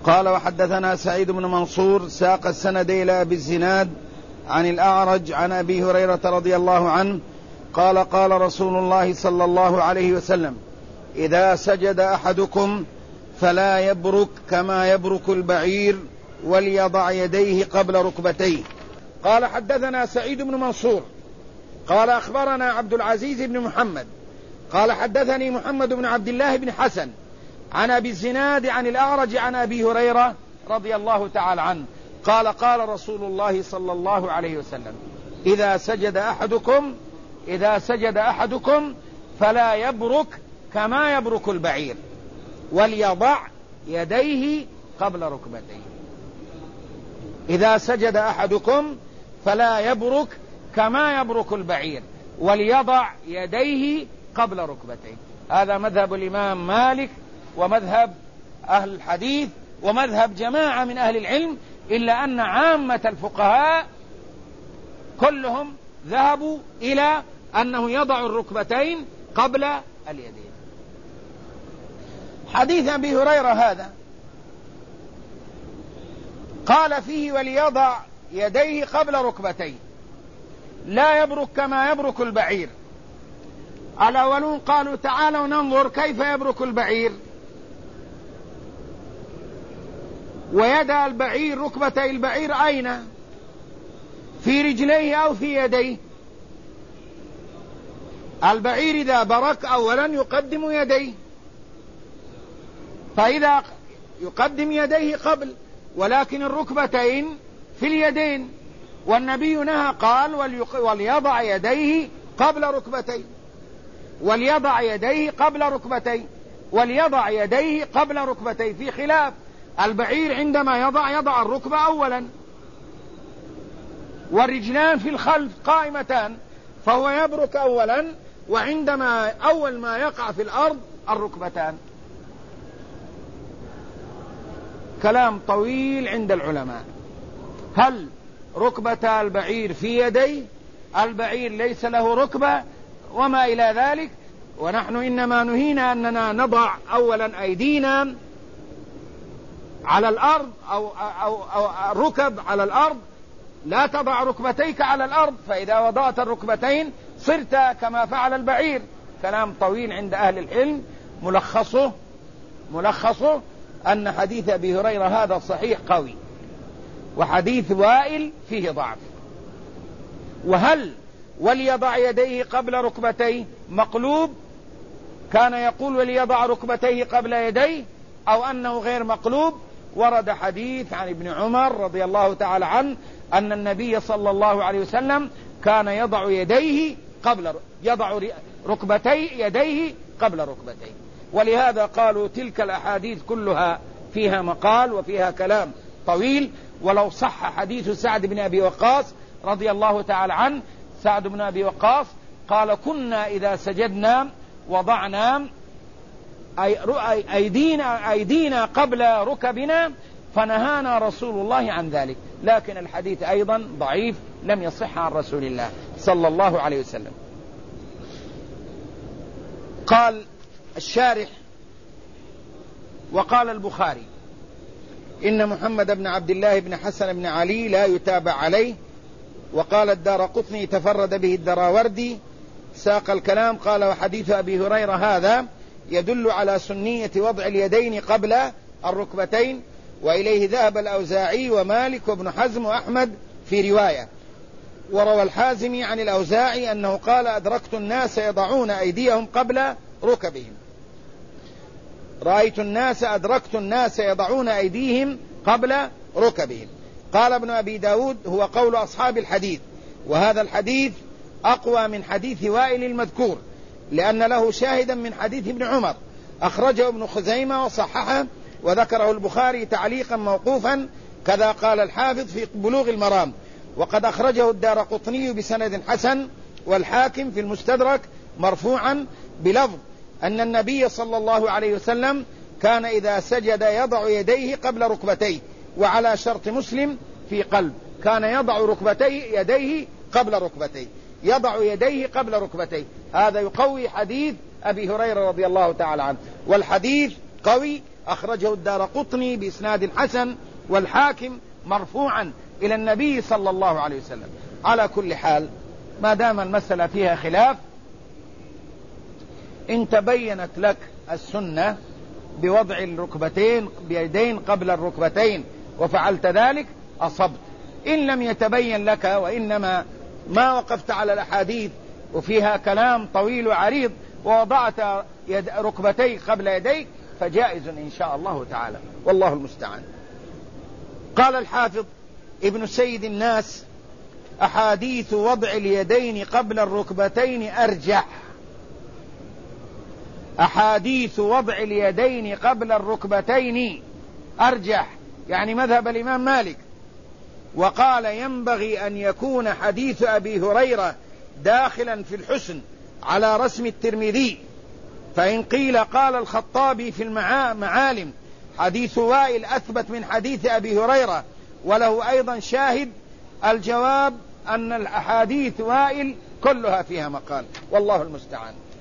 قال وحدثنا سعيد بن منصور ساق السند إلى أبي الزناد عن الأعرج عن أبي هريرة رضي الله عنه قال قال رسول الله صلى الله عليه وسلم إذا سجد أحدكم فلا يبرك كما يبرك البعير وليضع يديه قبل ركبتيه. قال حدثنا سعيد بن منصور قال أخبرنا عبد العزيز بن محمد قال حدثني محمد بن عبد الله بن حسن عن أبي الزناد عن الأعرج عن أبي هريرة رضي الله تعالى عنه قال قال رسول الله صلى الله عليه وسلم إذا سجد أحدكم فلا يبرك كما يبرك البعير وليضع يديه قبل ركبتيه. إذا سجد أحدكم فلا يبرك كما يبرك البعير وليضع يديه قبل ركبتيه. هذا مذهب الإمام مالك ومذهب أهل الحديث ومذهب جماعة من أهل العلم، إلا أن عامة الفقهاء كلهم ذهبوا إلى أنه يضع الركبتين قبل اليدين. حديث أبي هريرة هذا قال فيه وليضع يديه قبل ركبتيه، لا يبرك كما يبرك البعير. الأولون قالوا تعالوا ننظر كيف يبرك البعير، ويدى البعير ركبتي البعير أين؟ في رجليه أو في يديه؟ البعير إذا برك أولا يقدم يديه، فإذا يقدم يديه قبل، ولكن الركبتين في اليدين، والنبي نهى قال وليضع يديه قبل ركبتيه، وليضع يديه قبل ركبتيه، وليضع يديه قبل ركبتيه. في خلاف البعير عندما يضع الركبة أولا، والرجلان في الخلف قائمتان، فهو يبرك أولا، وعندما أول ما يقع في الأرض الركبتان. كلام طويل عند العلماء. هل ركبتا البعير في يديه؟ البعير ليس له ركبة وما إلى ذلك، ونحن إنما نهينا أننا نضع أولا أيدينا على الأرض أو الركب على الأرض. لا تضع ركبتيك على الأرض، فإذا وضعت الركبتين صرت كما فعل البعير. كلام طويل عند أهل العلم. ملخصه أن حديث أبي هريرة هذا صحيح قوي، وحديث وائل فيه ضعف. وهل وليضع يديه قبل ركبتيه مقلوب؟ كان يقول وليضع ركبتيه قبل يديه، أو أنه غير مقلوب؟ ورد حديث عن ابن عمر رضي الله تعالى عنه أن النبي صلى الله عليه وسلم كان يضع ركبتي يديه قبل ركبتيه. ولهذا قالوا تلك الأحاديث كلها فيها مقال وفيها كلام طويل. ولو صح حديث سعد بن أبي وقاص رضي الله تعالى عنه، سعد بن أبي وقاص قال كنا إذا سجدنا وضعنا أيدينا قبل ركبنا فنهانا رسول الله عن ذلك. لكن الحديث أيضا ضعيف لم يصح عن رسول الله صلى الله عليه وسلم. قال الشارح وقال البخاري إن محمد بن عبد الله بن حسن بن علي لا يتابع عليه. وقال الدارقطني تفرد به الدراوردي. ساق الكلام قال وحديث أبي هريرة هذا يدل على سنية وضع اليدين قبل الركبتين، وإليه ذهب الأوزاعي ومالك وابن حزم وأحمد في رواية. وروى الحازمي عن الأوزاعي أنه قال أدركت الناس يضعون أيديهم قبل ركبهم. أدركت الناس يضعون أيديهم قبل ركبهم. قال ابن أبي داود هو قول أصحاب الحديث، وهذا الحديث أقوى من حديث وائل المذكور، لأن له شاهدا من حديث ابن عمر أخرجه ابن خزيمة وصححه، وذكره البخاري تعليقا موقوفا، كذا قال الحافظ في بلوغ المرام. وقد أخرجه الدارقطني بسند حسن، والحاكم في المستدرك مرفوعا بلفظ أن النبي صلى الله عليه وسلم كان إذا سجد يضع يديه قبل ركبتيه، وعلى شرط مسلم في قلب كان يضع يديه قبل ركبتيه. هذا يقوي حديث أبي هريرة رضي الله تعالى عنه. والحديث قوي أخرجه الدارقطني بإسناد حسن والحاكم مرفوعا إلى النبي صلى الله عليه وسلم. على كل حال ما دام المسألة فيها خلاف، إن تبينت لك السنة بوضع الركبتين بيدين قبل الركبتين وفعلت ذلك أصبت. إن لم يتبين لك وإنما ما وقفت على الأحاديث وفيها كلام طويل وعريض ووضعت ركبتيك قبل يديك فجائز إن شاء الله تعالى، والله المستعان. قال الحافظ ابن سيد الناس: أحاديث وضع اليدين قبل الركبتين أرجح. أحاديث وضع اليدين قبل الركبتين أرجح، يعني مذهب الإمام مالك. وقال: ينبغي أن يكون حديث أبي هريرة داخلا في الحسن على رسم الترمذي. فإن قيل قال الخطابي في المعالم: حديث وائل أثبت من حديث أبي هريرة وله أيضا شاهد، الجواب أن الأحاديث وائل كلها فيها مقال، والله المستعان.